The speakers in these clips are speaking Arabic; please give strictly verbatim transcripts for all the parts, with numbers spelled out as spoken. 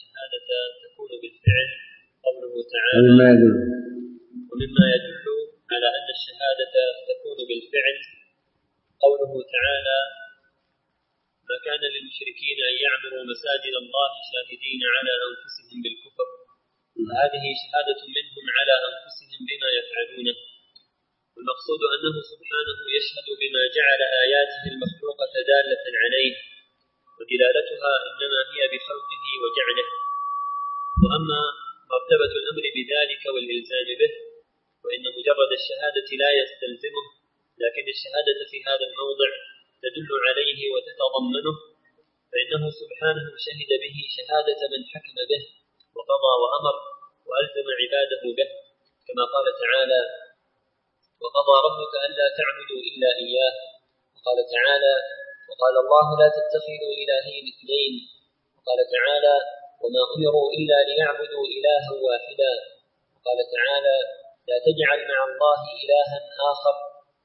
الشهادة تكون بالفعل قوله تعالى ومما يدل ومما يدل على أن الشهادة تكون بالفعل قوله تعالى ما كان للمشركين أن يعمروا مساجد الله شاهدين على أنفسهم بالكفر، فهذه شهادة منهم على أنفسهم بما يفعلونه. والمقصود أنه سبحانه يشهد بما جعل آياته المخلوقة دالة عليه، ودلالتها إنما هي بخلقه وجعله. وأما مرتبة الأمر بذلك والإلزام به وإن مجرد الشهادة لا يستلزمه، لكن الشهادة في هذا الموضع تدل عليه وتتضمنه، فإنه سبحانه شهد به شهادة من حكم به وقضى وأمر وألزم عباده به، كما قال تعالى وقضى ربك ألا تعبدوا إلا إياه. وقال تعالى وقال الله لا تتخذوا إلهين اثنين. وقال تعالى وما أمروا إلا ليعبدوا إلها واحدا. وقال تعالى لا تجعل مع الله إلها آخر.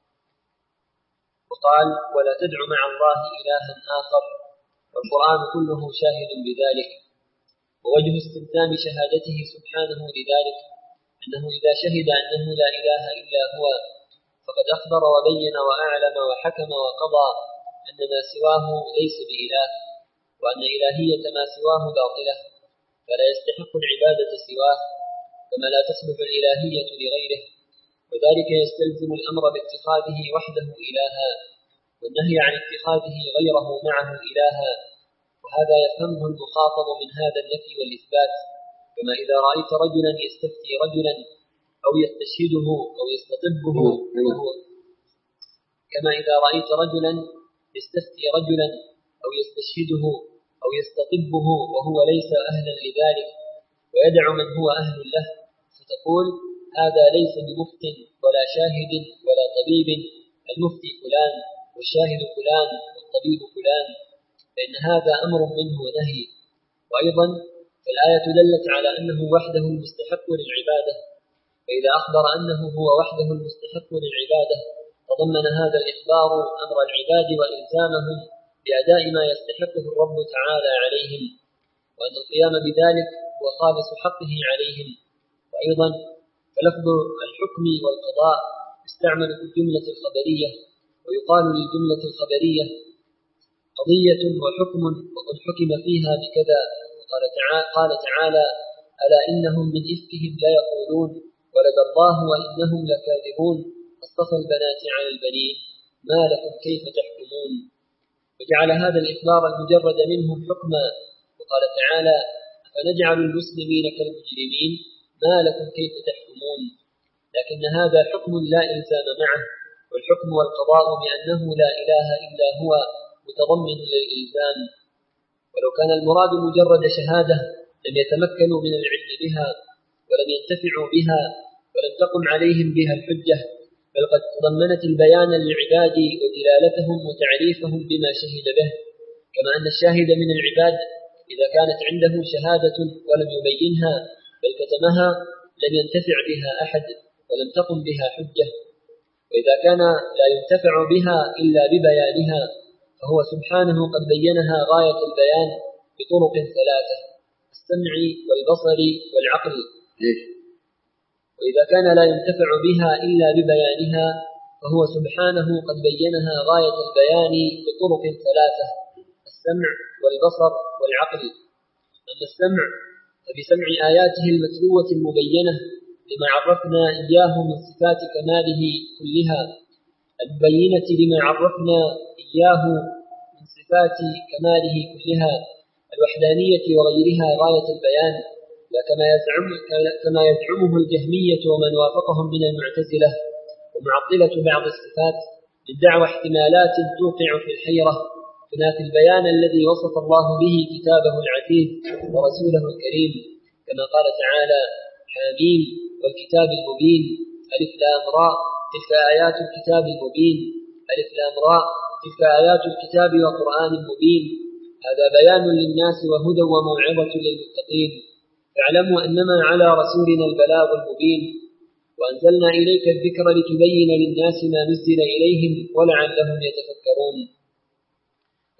وقال ولا تدع مع الله إلها آخر. والقرآن كله شاهد بذلك. ووجه استلزام شهادته سبحانه لذلك أنه إذا شهد أنه لا إله إلا هو فقد أخبر وبين وأعلم وحكم وقضى أن ما سواه ليس بإله، وأن إلهية ما سواه باطلة، فلا يستحق العبادة سواه، كما لا تصلح الإلهية لغيره. وذلك يستلزم الأمر باتخاذه وحده إلها، والنهي عن اتخاذه غيره معه إلها. وهذا يفهمه المخاطب من هذا النفي والإثبات، كما إذا رأيت رجلا يستفتي رجلا أو يستشهده أو يستطبه وهو كما إذا رأيت رجلا يستفتي رجلا أو يستشهده أو يستطبه وهو ليس أهلا لذلك ويدع من هو أهل له، فتقول هذا ليس بمفت ولا شاهد ولا طبيب، المفتي فلان والشاهد فلان والطبيب فلان، فإن هذا أمر منه ونهي. وأيضا فالآية دلت على أنه وحده المستحق للعبادة، فإذا أخبر أنه هو وحده المستحق للعبادة تضمن هذا الإخبار أمر العباد وإلزامهم بأداء ما يستحقه الرب تعالى عليهم، وأن القيام بذلك هو خالص حقه عليهم. وأيضا فلفظ الحكم والقضاء يستعمل في الجملة الخبرية، ويقال للجملة الخبرية قضية وحكم وقد حكم فيها بكذا. وقال تعالى, قال تعالى ألا إنهم من إفكهم لا يقولون ولد الله وإنهم لكاذبون اصطفى البنات على البنين ما لكم كيف تحكمون. وجعل هذا الإخبار المجرد منهم حكما. وقال تعالى فنجعل المسلمين كالمجرمين ما لكم كيف تحكمون. لكن هذا حكم لا إلزام معه، والحكم والقضاء بأنه لا إله إلا هو متضمن للإلزام. ولو كان المراد مجرد شهادة لم يتمكنوا من العلم بها ولم ينتفعوا بها ولم تقم عليهم بها الحجة، بل قد تضمنت البيان للعباد ودلالتهم وتعريفهم بما شهد به. كما أن الشاهد من العباد إذا كانت عنده شهادة ولم يبينها بل كتمها لم ينتفع بها أحد ولم تقم بها حجة. وإذا كان لا ينتفع بها إلا ببيانها فهو سبحانه قد بينها غاية البيان بطرق ثلاثة: السمع والبصر والعقل. وإذا كان لا ينتفع بها إلا ببيانها فهو سبحانه قد بينها غاية البيان بطرق ثلاثة: السمع والبصر والعقل. أما السمع فبسمع آياته المتلوة المبينة لما عرفنا إياه من صفات كماله كلها، المبينة لما عرفنا إياه من صفات كماله كلها، الوحدانية وغيرها غاية البيان، لا كما يزعم كما يزعمه الجهمية ومن وافقهم من المعتزلة ومعطلة بعض الصفات من دعوى احتمالات توقع في الحيرة، تنافي البيان الذي وصف الله به كتابه العزيز ورسوله الكريم، كما قال تعالى حميم والكتاب المبين ألف لام راء تلك آيات الكتاب المبين ألف لام راء تلك آيات الكتاب وقرآن مبين. هذا بيان للناس وهدى وموعظة للمتقين. فاعلموا أنما على رسولنا البلاغ المبين، وأنزلنا إليك الذكر لتبين للناس ما نزل إليهم ولعلهم يتفكرون.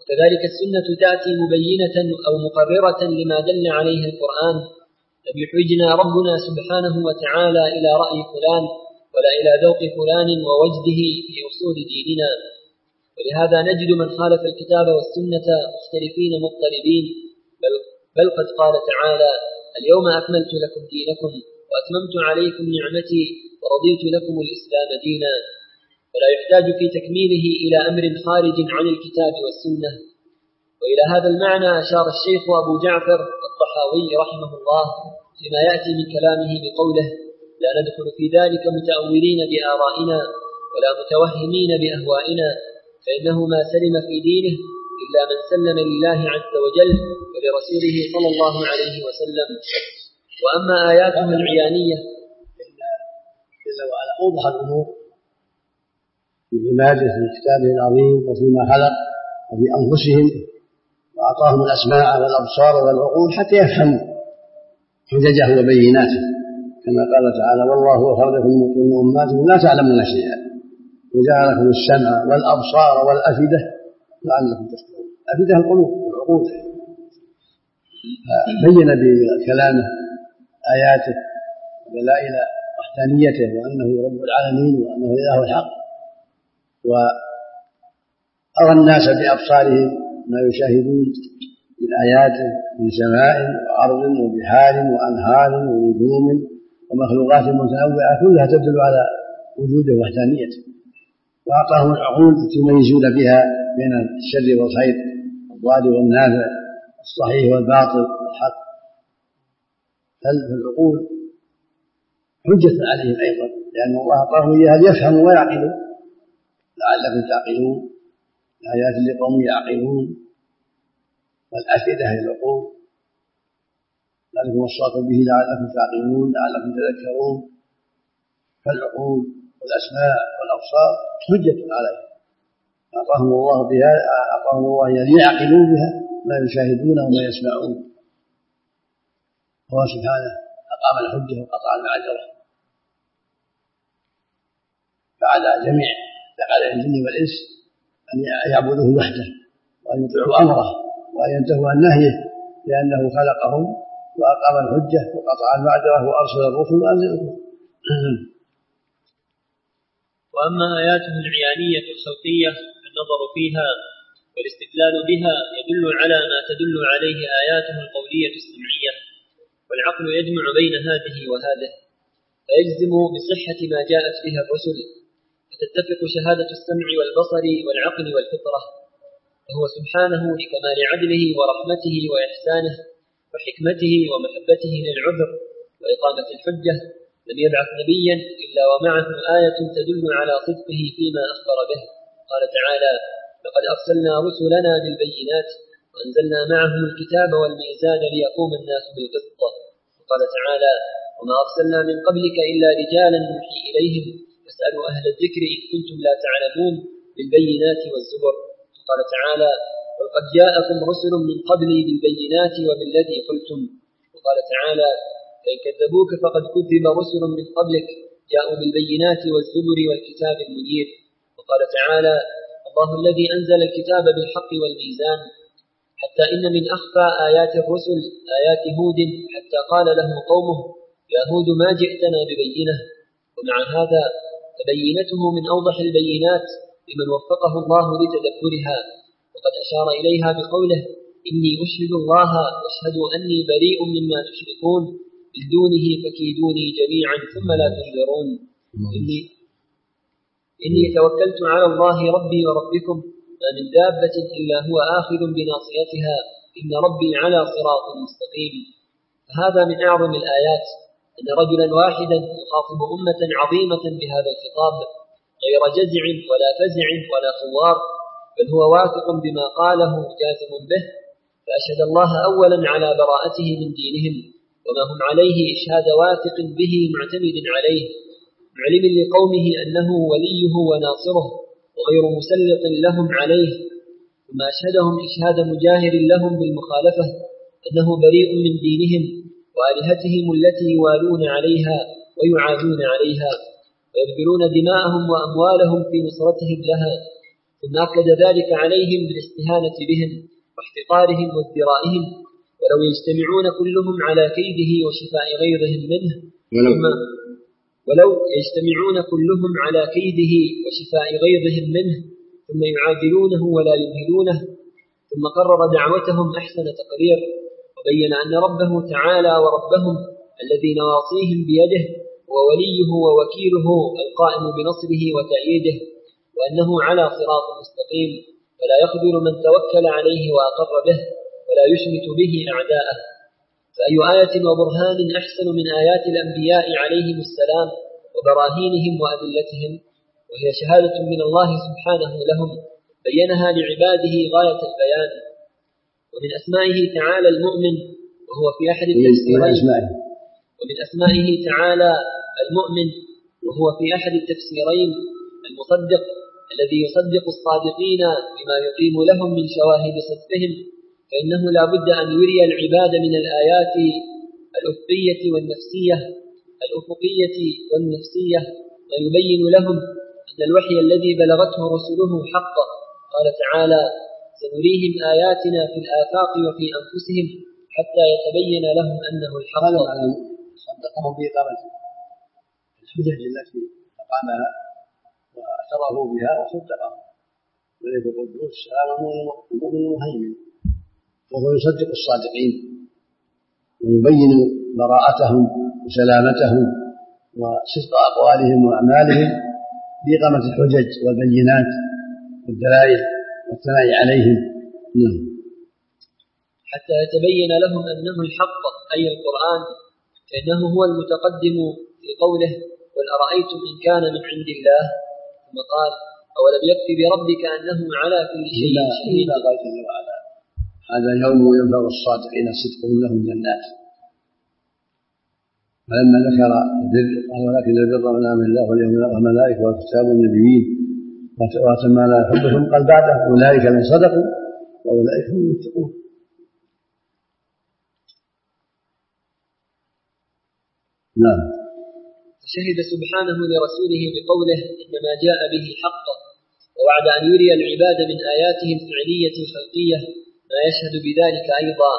وكذلك السنة تأتي مبينة أو مقررة لما دل عليه القرآن. لم يحوجنا ربنا سبحانه وتعالى إلى رأي فلان ولا إلى ذوق فلان ووجده في أصول ديننا، ولهذا نجد من خالف الكتاب والسنة مختلفين مضطربين، بل, بل قد قال تعالى: اليوم أكملت لكم دينكم وأتممت عليكم نعمتي ورضيت لكم الإسلام دينا. فلا يحتاج في تكميله إلى أمر خارج عن الكتاب والسنة. وإلى هذا المعنى أشار الشيخ أبو جعفر الطحاوي رحمه الله فيما يأتي من كلامه بقوله: لا ندخل في ذلك متأولين بآرائنا ولا متوهمين بأهوائنا، فإنه ما سلم في دينه إلا من سلم لله عز وجل ولرسوله صلى الله عليه وسلم. وأما آياته العيانية جل وعلا أوضح الأمور في عباده في كتابه العظيم وفيما خلق وفي أنفسهم، وأعطاهم الأسماع والأبصار والعقول حتى يفهموا حججه وبيناته، كما قال تعالى: والله أخرجكم من بطون أمهاتكم لا تعلمون شيئا وجعل لكم السمع والأبصار والأفئدة لعلكم تشكرون. أفئدة القلوب والعقول. بين بكلامه آياته ودلائل وحدانيته وأنه رب العالمين وأنه إله الحق، وأرى الناس بأبصارهم ما يشاهدون من آياته من سماء وأرض وبحار وأنهار ونجوم ومخلوقات متنوعة كلها تدل على وجوده وحدانيته. وأعطاهم العقول تميزون بها بين الشر والخير، الضار والنافع، الصحيح والباطل والحق. فالعقول حجة عليهم أيضا، لأن الله أعطاهم إياها ليفهموا ويعقلوا لعلكم تعقلون، آيات لقوم يعقلون. والأفئدة هي العقول، ذلكم وصاكم به لعلكم تعقلون لعلكم تذكرون. فالعقول والأسماع والأبصار حجة عليهم، أعطاهم الله بها أعطاهم الله ليعقلوا بها ما يشاهدون وما يسمعون. هو سبحانه أقام الحجة وقطع المعذرة، فعلى جميع ثقلي الجن والإنس أن يعبدوه وحده وأن يطيعوا أمره وأن ينتهوا عن نهيه، لأنه خلقهم وأقام الحجة وقطع المعذرة وأرسل الرسل وأنزل الكتب. وأما آياته العيانية الصوتية النظر فيها والاستدلال بها يدل على ما تدل عليه آياته القولية السمعية، والعقل يجمع بين هذه وهذه، فيجزم بصحة ما جاءت بها الرسل، فتتفق شهادة السمع والبصر والعقل والفطرة. فهو سبحانه لكمال عدله ورحمته وإحسانه وحكمته ومحبته للعذر وإقامة الحجة لم يبعث نبيا إلا ومعه آية تدل على صدقه فيما أخبر به. قال تعالى: لقد أرسلنا رسلنا بالبينات وأنزلنا معهم الكتاب والميزان ليقوم الناس بالقسط. وقال تعالى: وما أرسلنا من قبلك إلا رجالا نوحي إليهم فاسألوا أهل الذكر إن كنتم لا تعلمون بالبينات والزبر. قال تعالى: وقد جاءكم رسل من قبلي بالبينات وبالذي قلتم. وقال تعالى: فإن كذبوك فقد كذب رسل من قبلك جاءوا بالبينات والزبر والكتاب المنير. وقال تعالى: الله الذي أنزل الكتاب بالحق والميزان، حتى إن من أخفى آيات الرسل آيات هود، حتى قال له قومه: يا هود ما جئتنا ببينة. ومع هذا فبينته من أوضح البينات لمن وفقه الله لتدبرها، وقد أشار إليها بقوله: إني أشهد الله واشهدوا أني بريء مما تشركون من دونه فكيدوني جميعا ثم لا تنظرون. إني, إني توكلت على الله ربي وربكم ما من دابة إلا هو آخذ بناصيتها إن ربي على صراط مستقيم. فهذا من أعظم الآيات، أن رجلا واحدا يخاطب أمة عظيمة بهذا الخطاب غير جزع ولا فزع ولا خوار، بل هو واثق بما قاله جازم به، فأشهد الله أولا على براءته من دينهم وما هم عليه إشهاد واثق به معتمد عليه، معلم لقومه أنه وليه وناصره وغير مسلط لهم عليه، ثم أشهدهم إشهاد مجاهر لهم بالمخالفة أنه بريء من دينهم وآلهتهم التي يوالون عليها ويعادون عليها ويبذلون دماءهم وأموالهم في نصرتهم لها، ثم أكد ذلك عليهم بالاستهانة بهم واحتقارهم وازدرائهم. ولو يجتمعون كلهم على كيده وشفاء غيظهم منه ثم ولو يجتمعون كلهم على كيده وشفاء غيظهم منه ثم يعادلونه ولا يمهلونه. ثم قرر دعوتهم أحسن تقرير، وبين أن ربه تعالى وربهم الذي نواصيهم بيده ووليه ووكيله القائم بنصره وتأييده، وأنه على صراط مستقيم، ولا يخذل من توكل عليه وأقر به، ولا يشمت به أعداءه. فأي آية وبرهان أحسن من آيات الأنبياء عليهم السلام وبراهينهم وأدلتهم، وهي شهادة من الله سبحانه لهم بينها لعباده غاية البيان. ومن أسمائه تعالى المؤمن، وهو في أحد التفسيرين ومن أسمائه تعالى المؤمن وهو في أحد التفسيرين المصدق، الذي يصدق الصادقين بما يقيم لهم من شواهد صدقهم، فإنه لا بد أن يري العباد من الآيات الأفقية والنفسية الأفقية والنفسية ويبين لهم أن الوحي الذي بلغته رسله حق. قال تعالى: سنريهم آياتنا في الآفاق وفي أنفسهم حتى يتبين لهم أنه الحق. صدقهم بإقامة الحجج التي أقامها واعترفوا بها وصدقهم، ملك القدوس السلام المؤمن المهيمن، وهو يصدق الصادقين ويبين براءتهم وسلامتهم وصدق أقوالهم وأعمالهم بإقامة الحجج والبينات والدلائل والثناء عليهم. حتى يتبين لهم أنه الحق أي القرآن، فإنه هو المتقدم في قوله: قل أرأيتم إن كان من عند الله. ثم قال: أولم يكفي بربك أنه على كل شيء شهيد. هذا يوم ينفع الصادقين صدقهم لهم جنات. ولما ذكر البر قال: ولكن البر من آمن الله واليوم الآخر والملائكة والكتاب والنبيين وآتى ما لا يحبهم، قال بعده: أولئك من صدقوا وأولئك هم المتقون. نعم. فشهد سبحانه لرسوله بقوله: إنما جاء به حقا، ووعد أن يري العباد من آياته الفعلية الخلقية ما يشهد بذلك أيضا.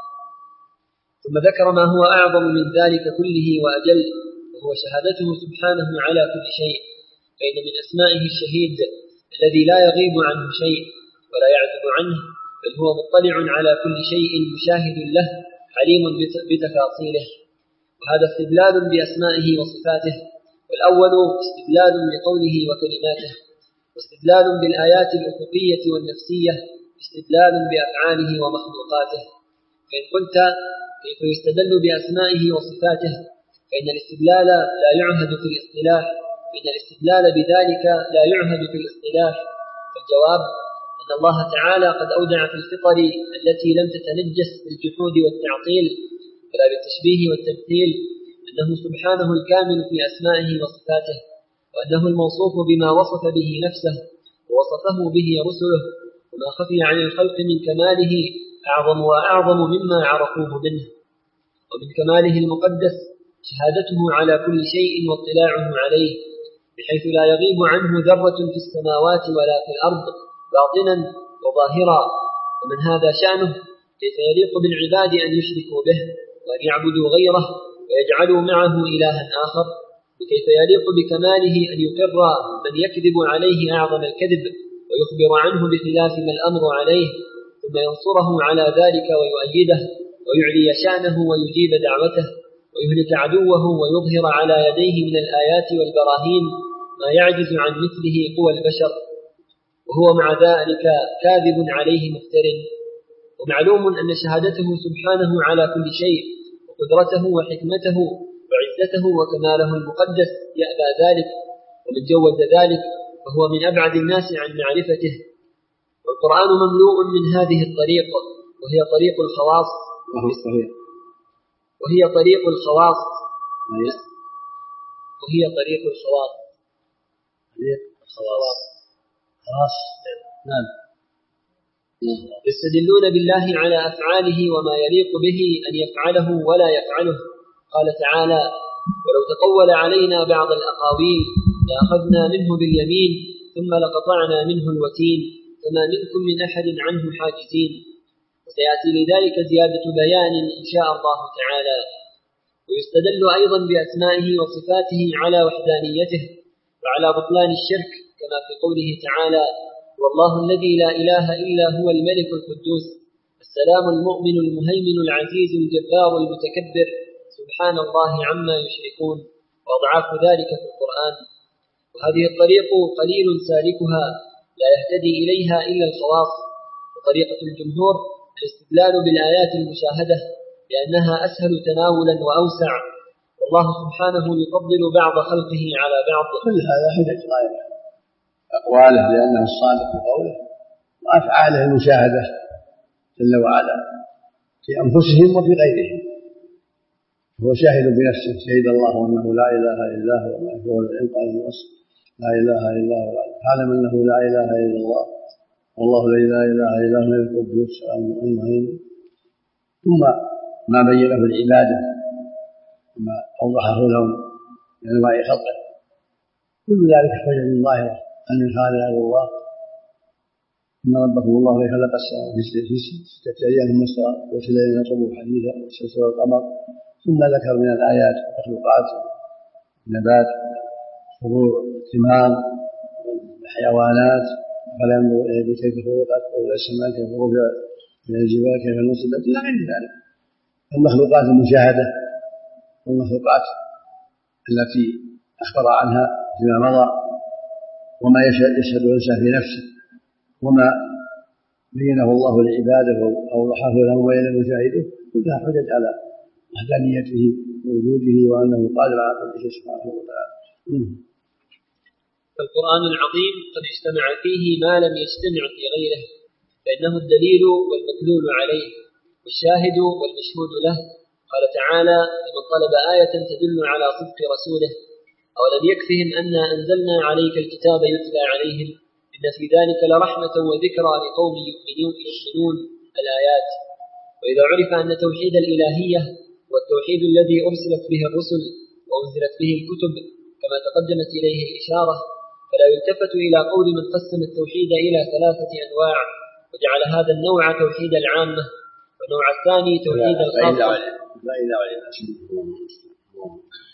ثم ذكر ما هو أعظم من ذلك كله وأجل، وهو شهادته سبحانه على كل شيء، فإن من أسمائه الشهيد الذي لا يغيب عنه شيء ولا يعزب عنه، بل هو مطلع على كل شيء مشاهد له عليم بتفاصيله. وهذا استدلال بأسمائه وصفاته، والأول استدلال بقوله وكلماته، واستدلال بالآيات الأفقية والنفسية استدلال بأفعاله ومخلوقاته. فإن قلت: كيف يستدل بأسمائه وصفاته؟ فإن الاستدلال لا يعهد في الاصطلاح فإن الاستدلال بذلك لا يعهد في الاصطلاح. فالجواب أن الله تعالى قد أودع في الفطر التي لم تتنجس بالجحود والتعطيل ولا بالتشبيه والتمثيل أنه سبحانه الكامل في أسمائه وصفاته، وأنه الموصوف بما وصف به نفسه ووصفه به رسله، وما خفي عن الخلق من كماله أعظم وأعظم مما عرفوه منه. ومن كماله المقدس شهادته على كل شيء واطلاعه عليه، بحيث لا يغيب عنه ذرة في السماوات ولا في الأرض باطنا وظاهرا. ومن هذا شأنه كيف يليق بالعباد أن يشركوا به وأن يعبدوا غيره ويجعلوا معه إلها آخر، وكيف يليق بكماله أن يقر من يكذب عليه أعظم الكذب ويخبر عنه بخلاف ما الأمر عليه، ثم ينصره على ذلك ويؤيده ويعلي شأنه ويجيب دعوته ويهلك عدوه ويظهر على يديه من الآيات والبراهين ما يعجز عن مثله قوى البشر، وهو مع ذلك كاذب عليه مفتر. ومعلوم أن شهادته سبحانه على كل شيء وقدرته وحكمته وعزته وكماله المقدس يأبى ذلك، ومن جوز ذلك فهو من أبعد الناس عن معرفته. والقرآن مملوء من هذه الطريقة، وهي طريق الخواص وهي طريق الخواص وهي طريق الخواص خلاص خلاص نعم. يستدلون بالله على أفعاله وما يليق به أن يفعله ولا يفعله. قال تعالى: ولو تقول علينا بعض الأقاويل لأخذنا منه باليمين ثم لقطعنا منه الوتين فما منكم من أحد عنه حاجزين. وسيأتي لذلك زيادة بيان إن شاء الله تعالى. ويستدل أيضا بأسمائه وصفاته على وحدانيته وعلى بطلان الشرك، كما في قوله تعالى: والله الذي لا إله إلا هو الملك القدوس السلام المؤمن المهيمن العزيز الجبار المتكبر سبحان الله عما يشركون، وأضعاف ذلك في القرآن. وهذه الطريق قليل سالكها لا يهتدي إليها إلا الخواص، وطريقة الجمهور الاستدلال بالآيات المشاهدة لأنها أسهل تناولا وأوسع، والله سبحانه يفضل بعض خلقه على بعض. كل هذا حجة غاية أقواله لأنه الصادق في قوله، وأفعاله المشاهدة جل وعلا في أنفسهم وفي غيرهم. هو شاهد بنفسه، شهد الله أنه لا إله إلا هو وهو العلم قال الوصف لا إله إلا هو عالم أنه لا إله إلا الله والله الذي لا إله إلا هو الملك القدوس المهيمن. ثم ما بينه العبادة وما أوضحه لهم من أنواع خلقه، كل ذلك حجج ظاهرة أن من خالق إلا الله، إن ربكم الله الذي خلق السماوات في ستة أيام ثم استوى وفي الليل يطلب حديثا والشمس والقمر، ثم ذكر من الآيات مخلوقات النبات فروع الثمار الحيوانات، فلا ينظر إلى كيف خلقت وإلى السماء كيف رفعت إلى الجبال كيف نصبت إلى غير ذلك. المخلوقات المشاهدة والمخلوقات التي أخبر عنها فيما مضى، وما يشهد الإنسان في نفسه، وما بينه الله لعباده وأوضحه لهم وإلى المشاهده، كلها حجج على وحدانيته ووجوده وأنه قادر على كل شيء سبحانه وتعالى. فالقرآن العظيم قد اجتمع فيه ما لم يجتمع في غيره، فإنه الدليل والمدلول عليه والشاهد والمشهود له. قال تعالى: لمن طلب آية تدل على صدق رسوله أولم يكفهم أنا أنزلنا عليك الكتاب يتلى عليهم إن في ذلك لرحمة وذكرى لقوم يؤمنون الآيات. وإذا عرف أن توحيد الإلهية والتوحيد الذي أرسلت به الرسل وأنزلت به الكتب كما تقدمت إليه الإشارة، فلا يلتفت إلى قول من قسم التوحيد إلى ثلاثة أنواع وجعل هذا النوع توحيد العامة والنوع الثاني توحيد الخاصة.